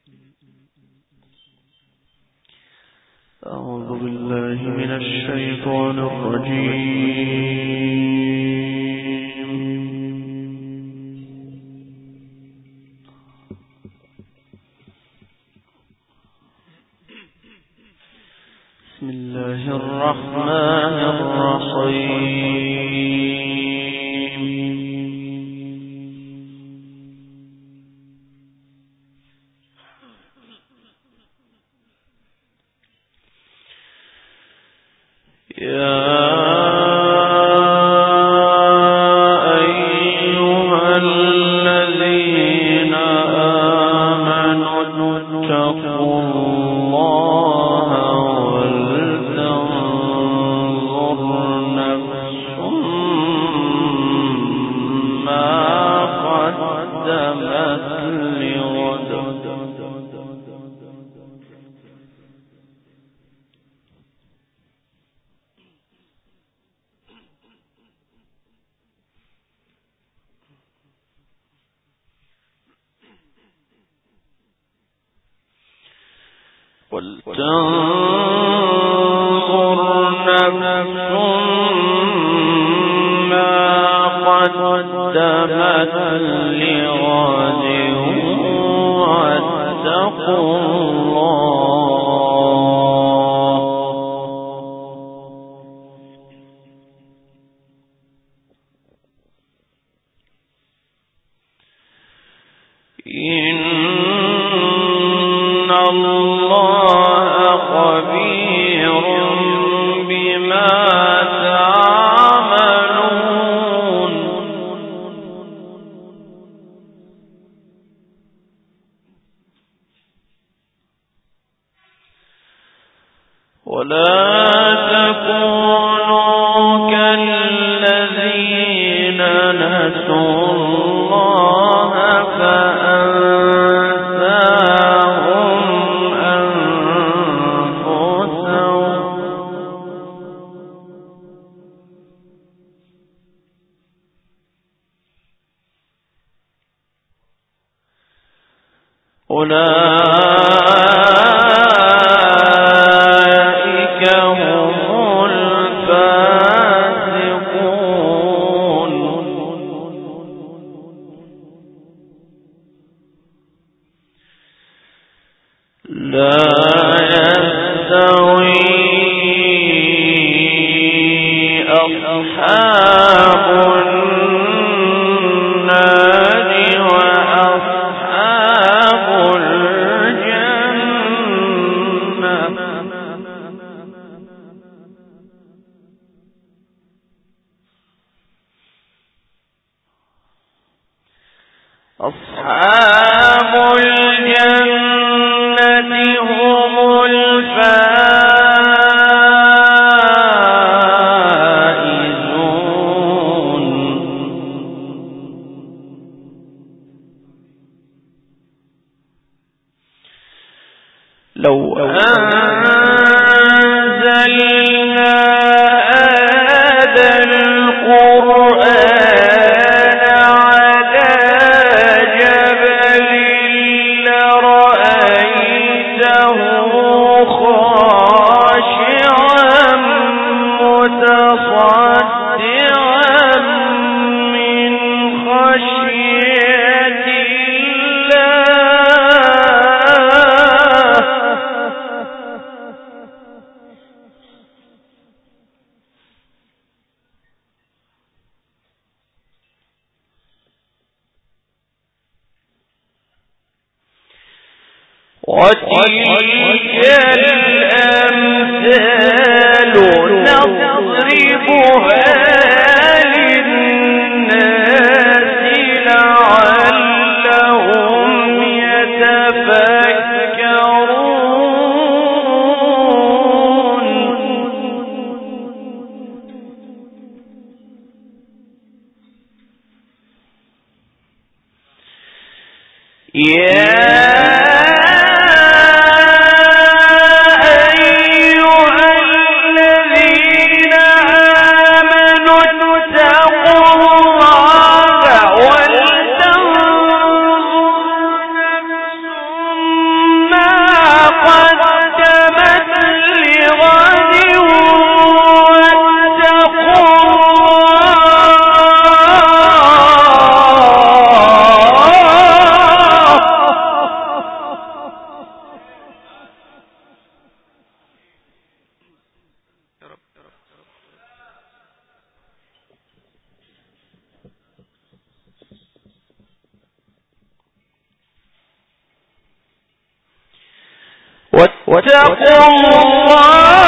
أعوذ بالله من الشيطان الرجيم. بسم الله الرحمن الرحيم. لو أنزلنا هذا القرآن على جبل لرأيته خاشعا متصدعا من خشية وتلك الأمثال نضربها للناس لعلهم يتفكرون. واتقوا الله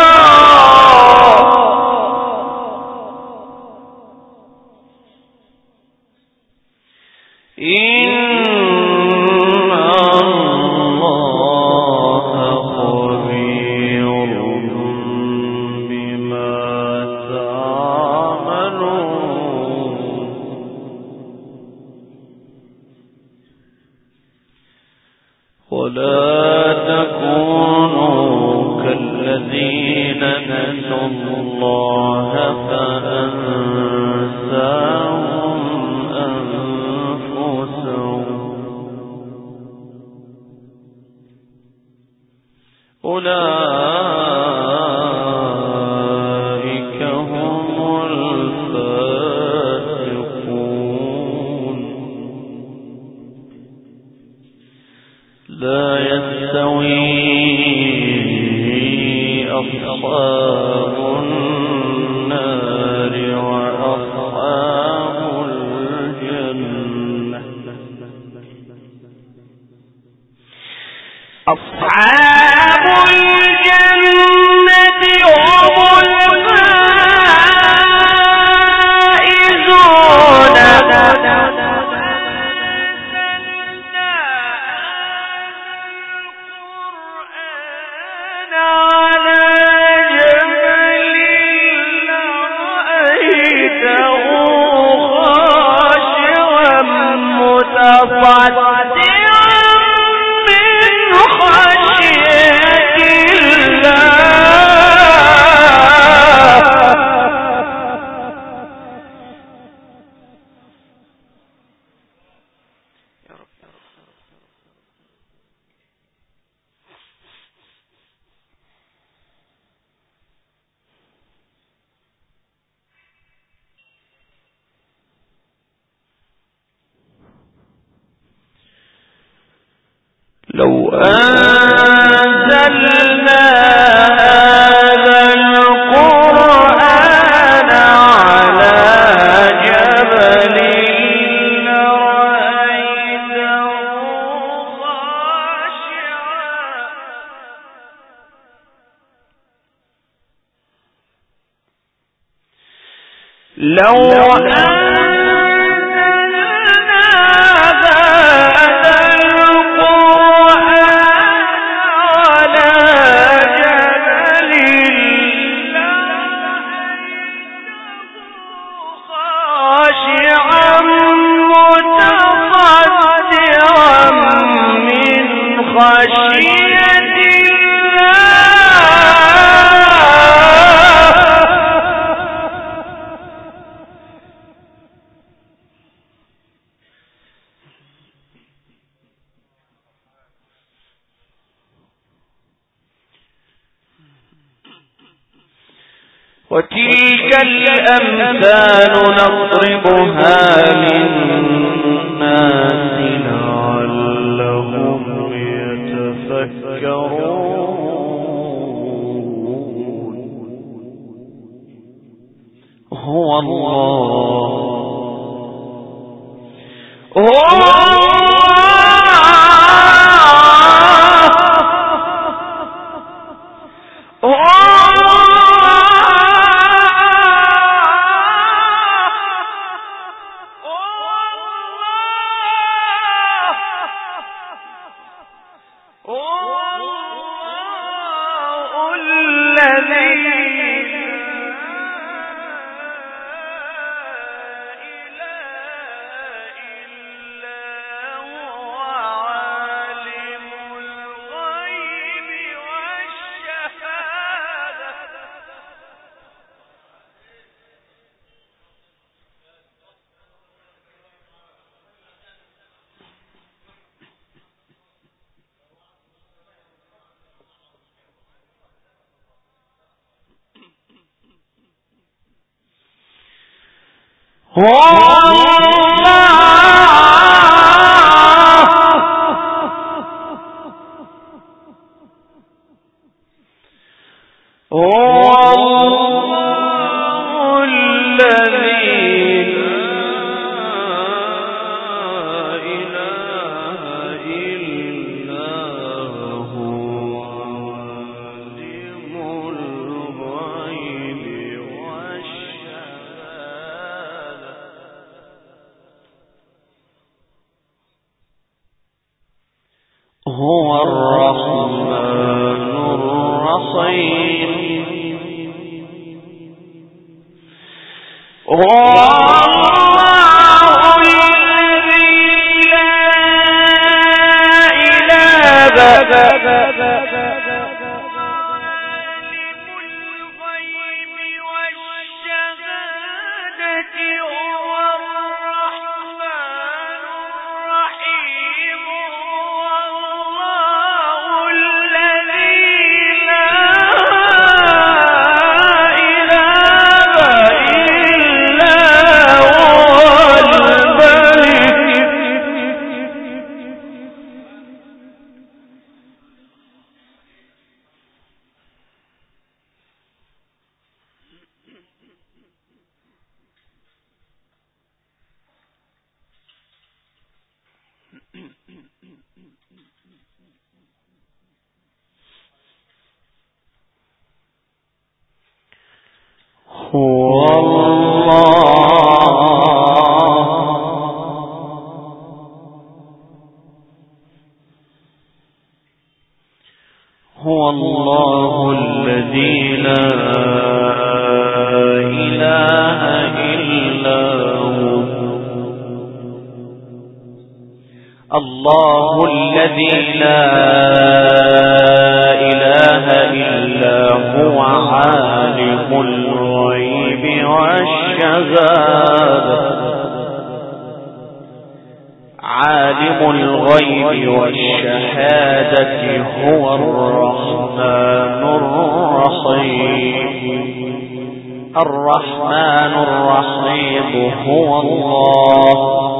لو أنزلنا هذا القرآن على جبل لرأيته خاشعا لو وتلك الأمثال نضربها للناس لعلهم يتفكرون هو الله هو الرحمن الرحيم هو الله الذي لا إله إلا هو الله الذي لا إله إلا هو عالم الغيب والشهادة عالم الغيب والشهادة هو الرحمن الرحيم الرحمن الرحيم هو الله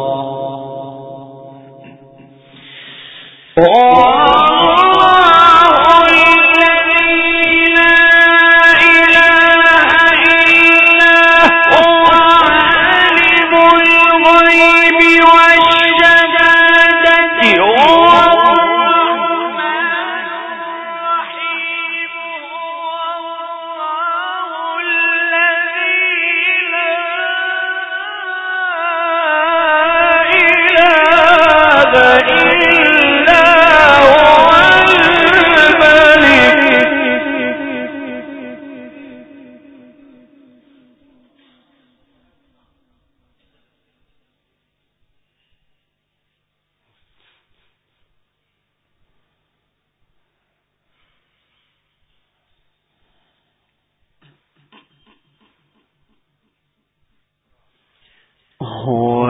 هو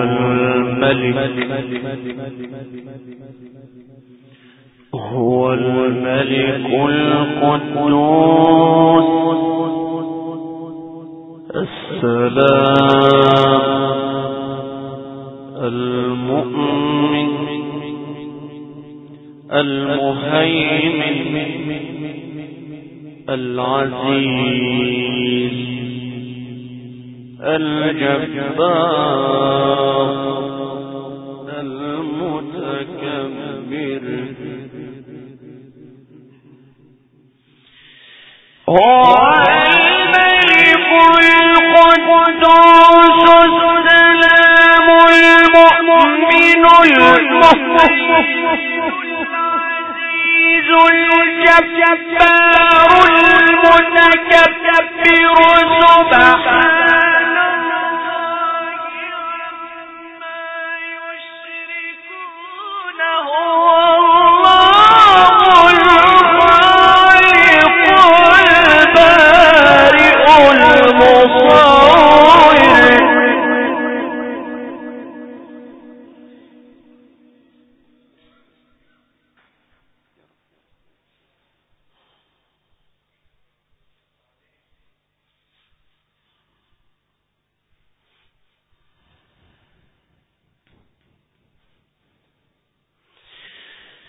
الملك القدوس السلام المؤمن المهيمن العزيز الجبار المتكبر هو الملك القدوس السلام المؤمن العزيز الجبار المتكبر سبحان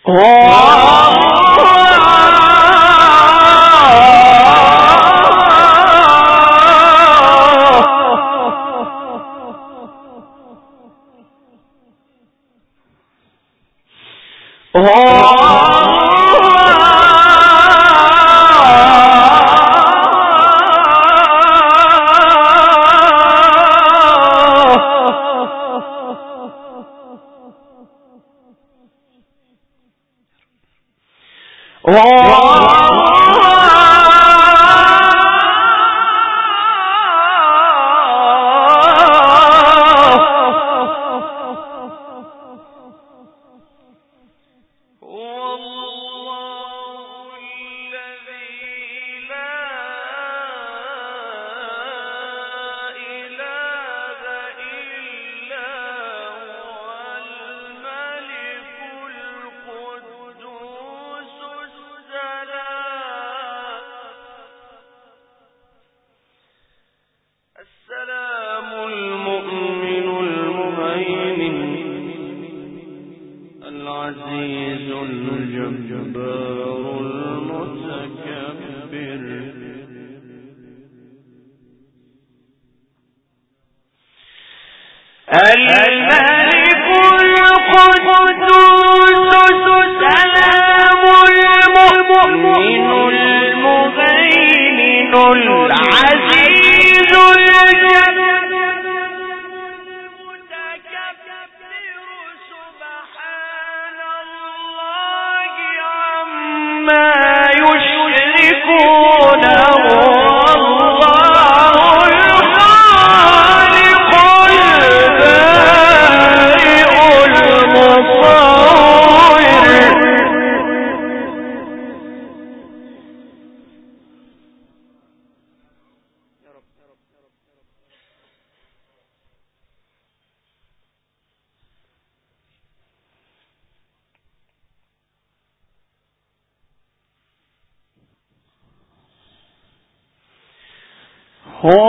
هو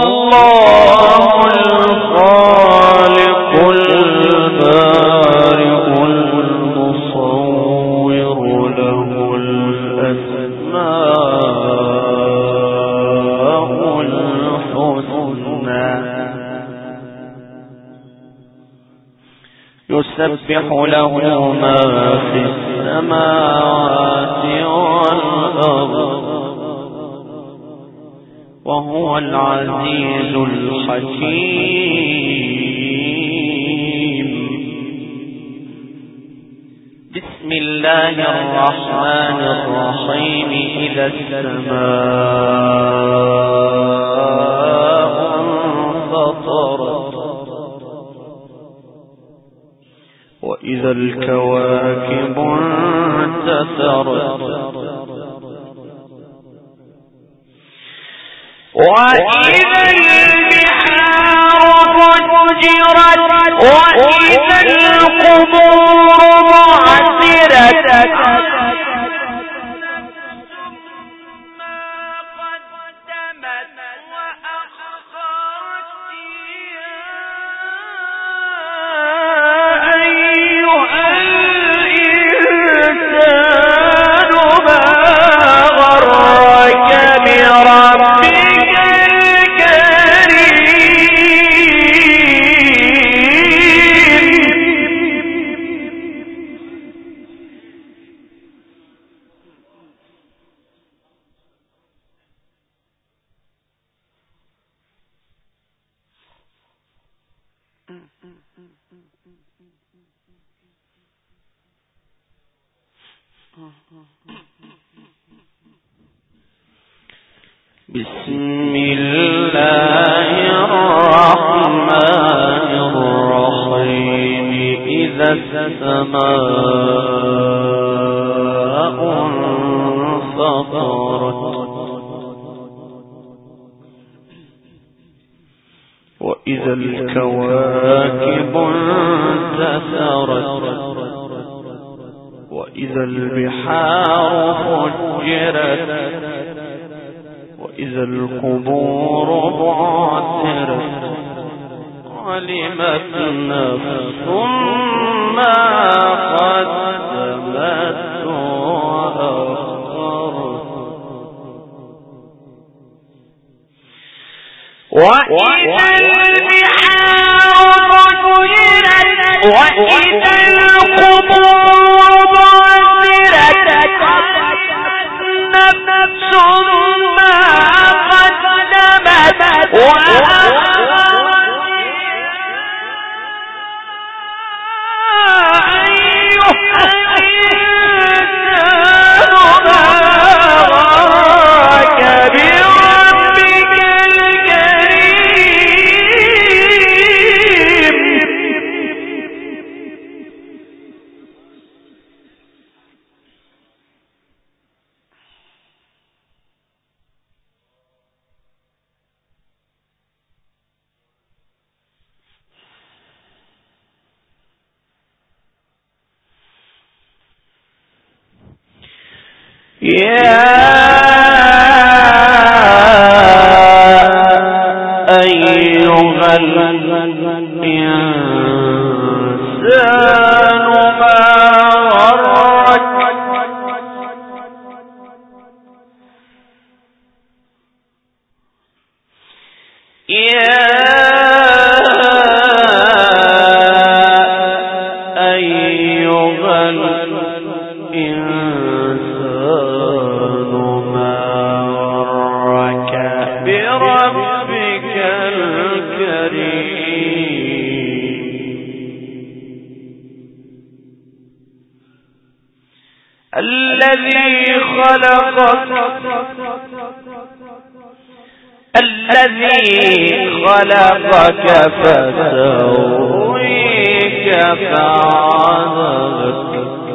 الله الخالق البارئ المصور له الأسماء الحسنى يسبح له ما في السماوات والأرض وهو العزيز الحكيم. بسم الله الرحمن الرحيم. إذا السماء انفطرت وإذا الكواكب انتثرت وإذا البحار فجرت وإذا القبور بعثرت بسم الله الرحمن الرحيم. إذا السماء انفطرت وإذا الكواكب انتثرت وإذا البحار فجرت وإذا القبور بعثرت علمت نفس ما قدمت وإذا البحار فجرت وإذا القبور بعثرت نفس ما قدمت خلقك فسويك فعدلك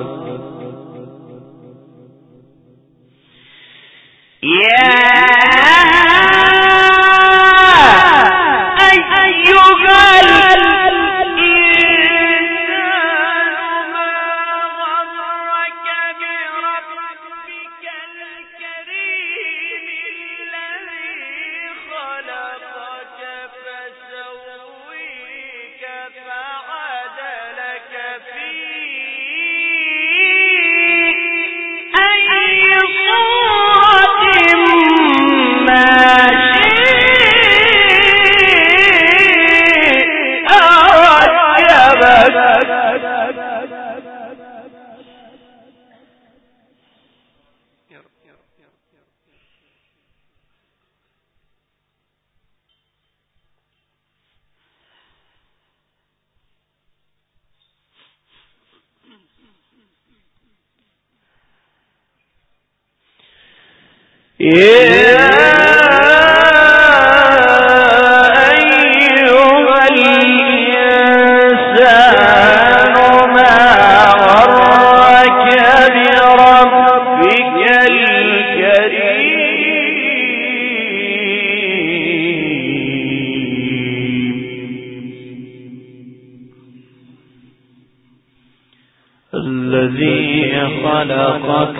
الذي خلقك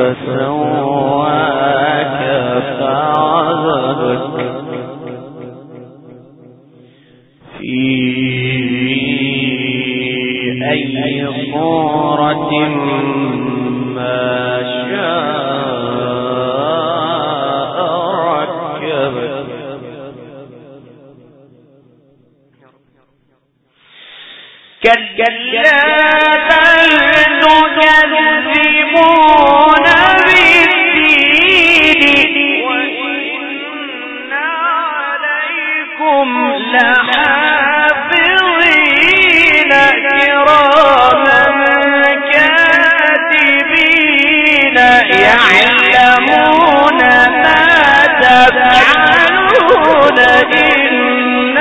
فسواك فعدلك في أي صورة ما شاء ركبك كلا تكذبون بالدين وإن عليكم لحافظين كراما كاتبين يعلمون ما تفعلون إن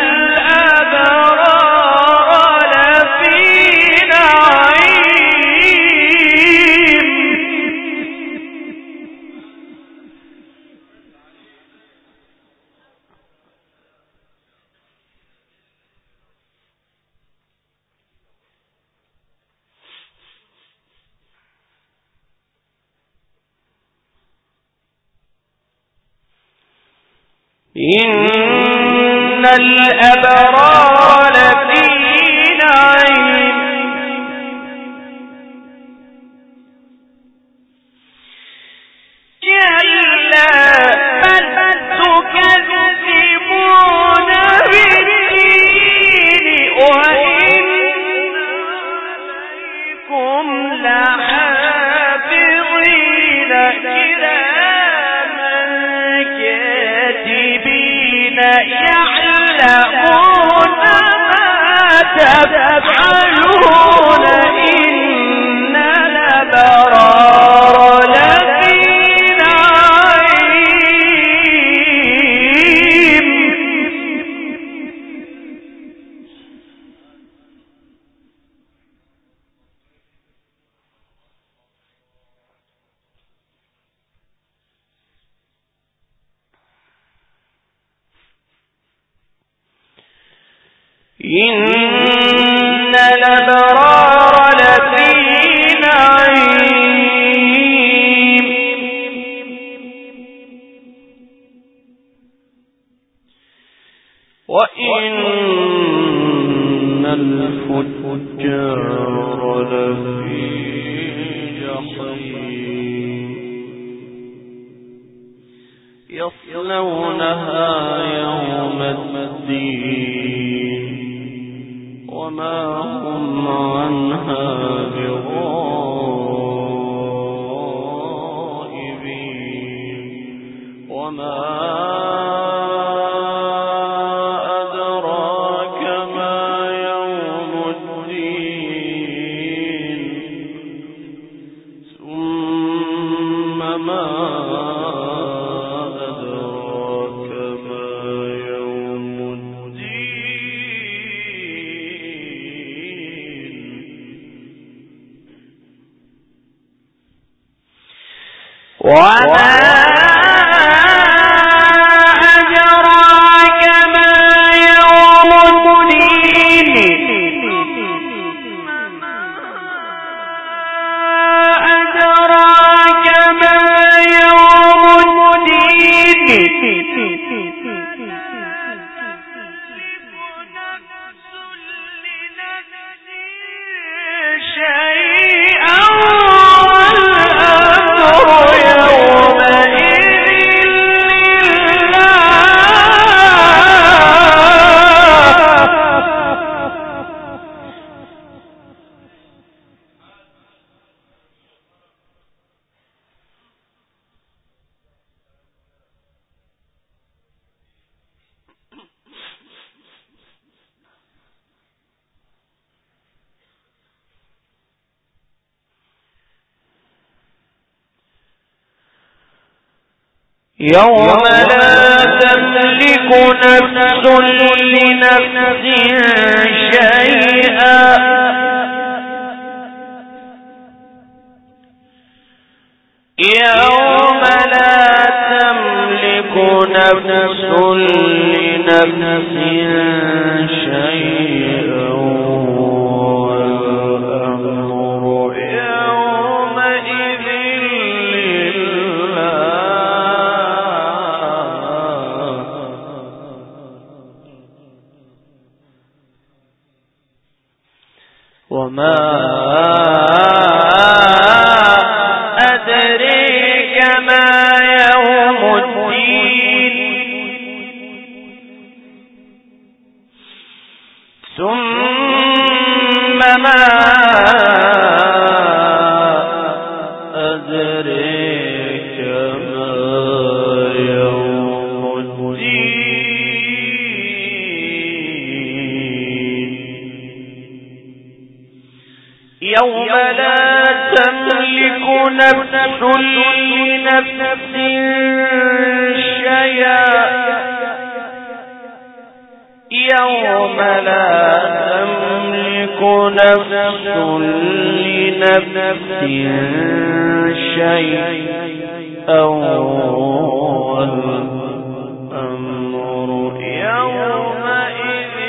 الأبرار لفي نعيم إن الأبرار لفي نعيم كلا بل تكذبون بالدين وإن عليكم لحافظين كراما كاتبين يعلمون ما تفعلون إن الأبرار لفي نعيم إن الأبرار لفي نعيم وإن الفجار لفي جحيم يصلونها يوم الدين وما هم عنها بغائبين وما أدراك ما يوم الدين ثم ما أدراك ما يوم الدين وما أدراك ما يوم الدين أدراك ما يوم الدين شيئا يوم لا تملك نفس لنفس شيئا يوم لا تملك نفس لنفس شيئا والأمر يومئذ وما أدريك ما يوم الدين ثم ما أدريك ما يوم الدين يوم لا تملك نفس لنفس شيئا يوم لا تملك نفس لنفس شيئا والأمر يومئذ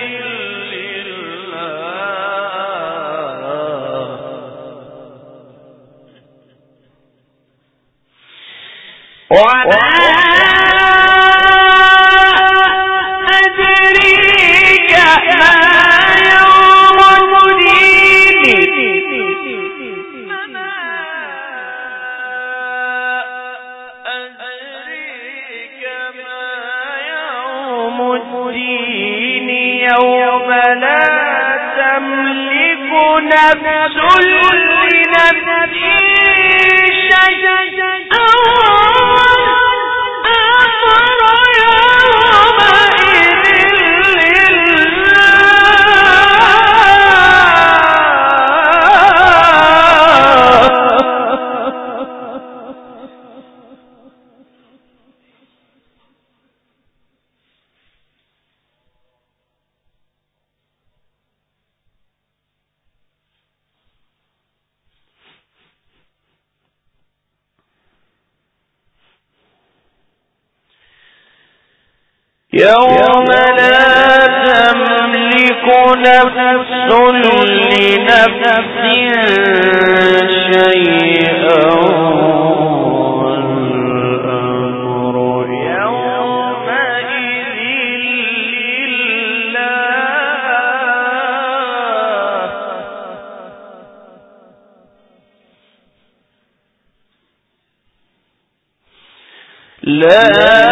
وما أدري يوم لا تملك نفس لنفس شيئا والأمر يومئذ لله لا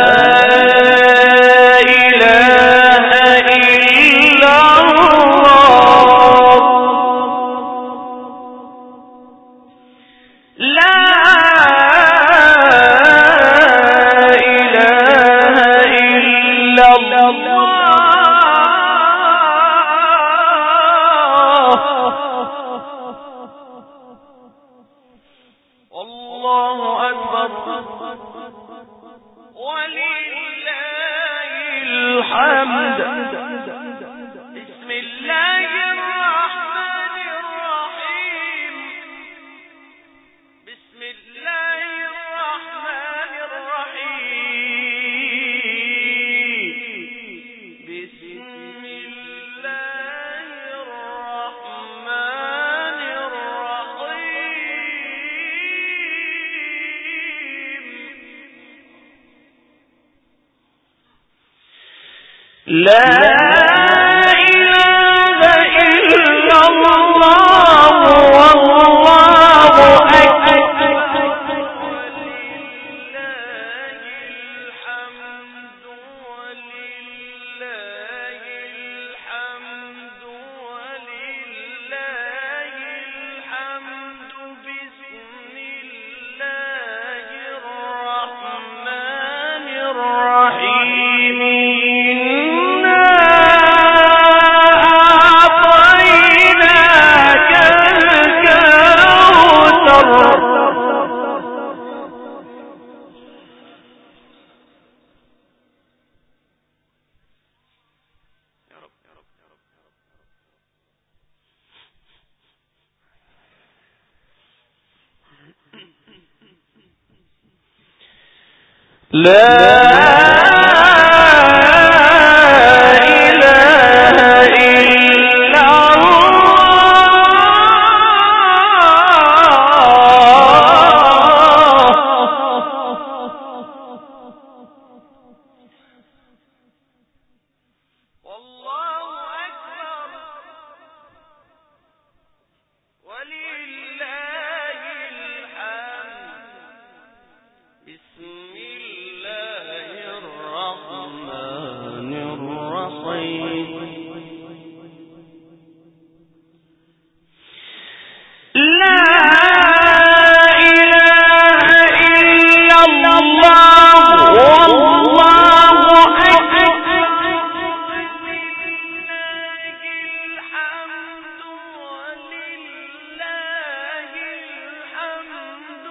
إله إلا الله والله أكبر ولله الحمد ولله الحمد ولله الحمد بسم الله الرحمن الرحيم لا إله إلا الله والله أكبر ولله الحمد بسم الله الرحمن الرحيم لا إله إلا الله والله أكبر ولله الحمد ولله الحمد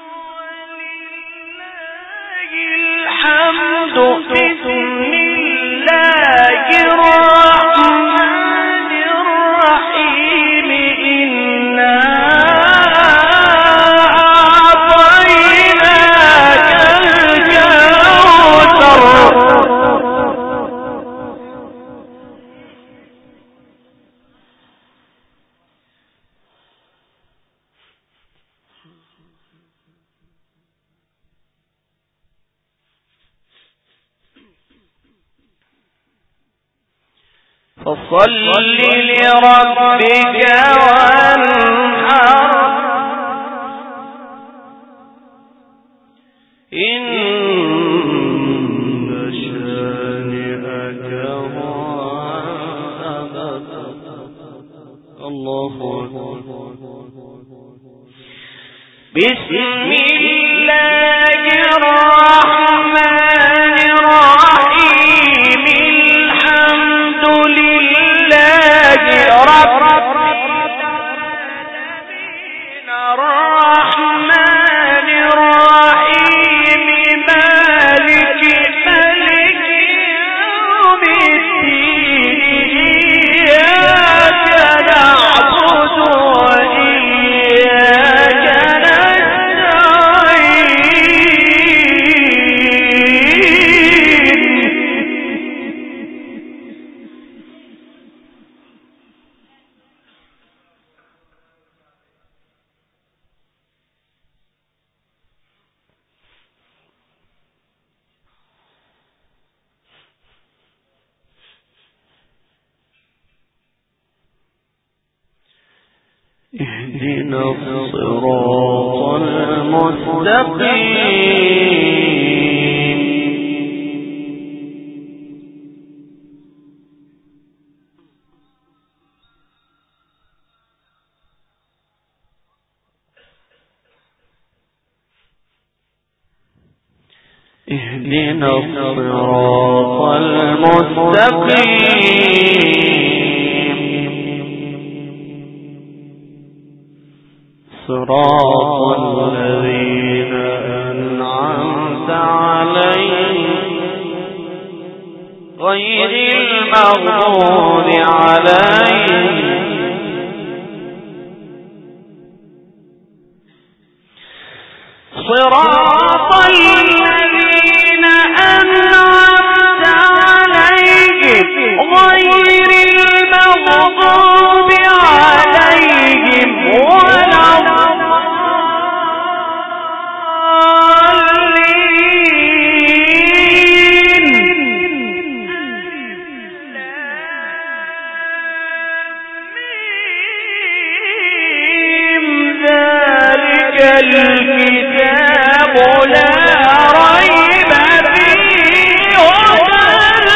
ولله الحمد بسم الله الرحمن الرحيم إنا أعطيناك الكوثر فصل لربك وانحر إن شانئك هو الأبتر الله أكبر اهدنا الصراط المستقيم اهدنا الصراط المستقيم صراط الذين أنعمت عليهم غير المغضوب عليهم صراط الذين أنعمت عليهم غير المغضوب عليهم ولا الكتاب لا ريب فيه هدى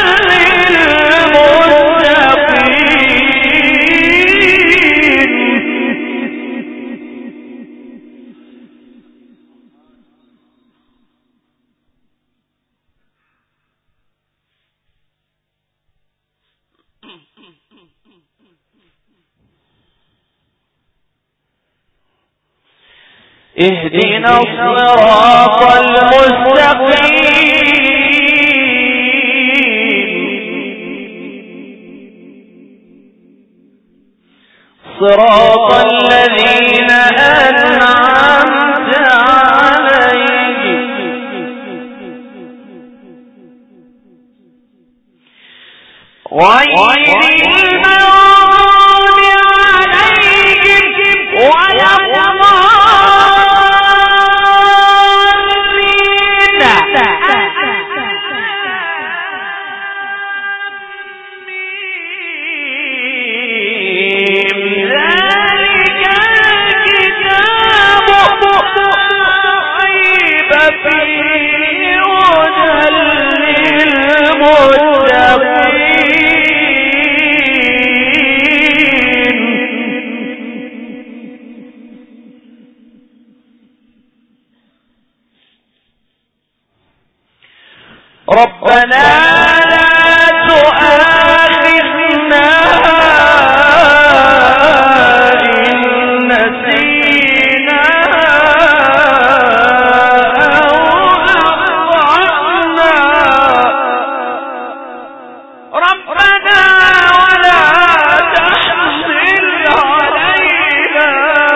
للمتقين اهدنا الصراط المستقيم صراط الذين أنعمت عليهم غير المغضوب عليهم ولا ربنا لا تؤاخذنا إن نسينا أو أخطأنا ربنا ولا تحمل علينا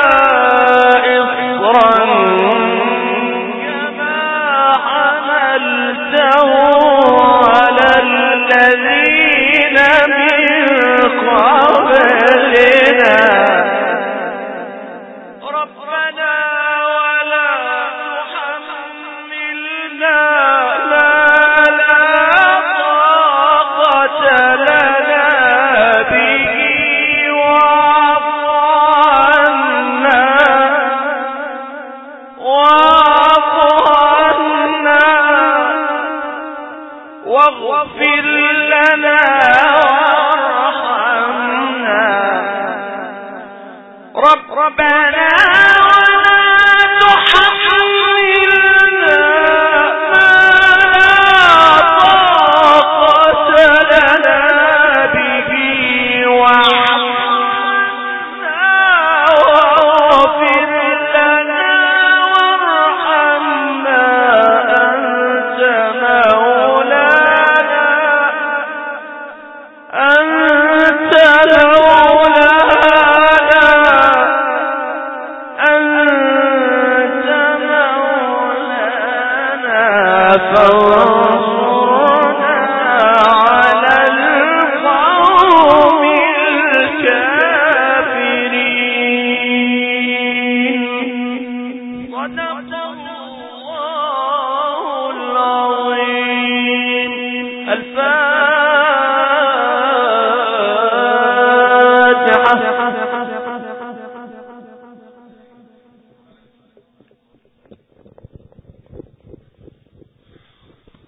إصرا كما حملته على الذين من قبلنا ربنا ولا تحملنا ما لا طاقة لنا به واعف عنا واغفر لنا وارحمنا ربنا ولا تحملنا ما لا طاقة لنا به واعف عنا واغفر لنا وارحمنا أنت مولانا فانصرنا على القوم الكافرين صدق الله العظيم الفاتحة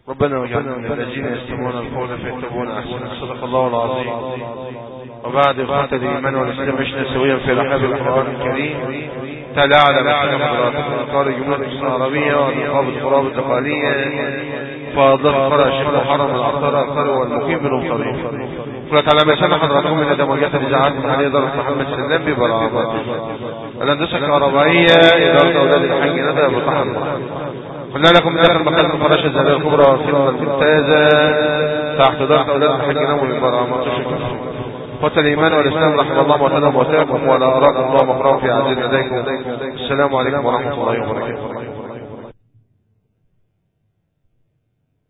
ربنا واجعلنا من الذين يستمعون القول فيتبعون احسنه. صدق الله العظيم. وبعد إخوة الإيمان والإسلام عشنا سويا في رحاب القرآن الكريم. تعالى على مسلم حضراتكم أذكار الجمهورية الإسلامية العربية وأنقاب القرآن التقالية فضلت قرأ الشيخ محرم العطار القرى والمقيم بالمطريف. قلت على مسلم حضراتكم من دمجات الإذاعات محلية دار محمد سلام ببرامات الهندسة الكهربائية إدارة أولاد الحاج ندى أبو طحن. قلنا لكم داخل مكان الفراشة الزهرية الكبرى والخدمة الممتازة تحت إدارة أولاد الحاج ندى بالبرامات. إخوة الإيمان والإسلام رحمه الله موتانا وموتاكم ولا أراكم الله مقرأ في عزيز لديكم. السلام عليكم ورحمة الله وبركاته.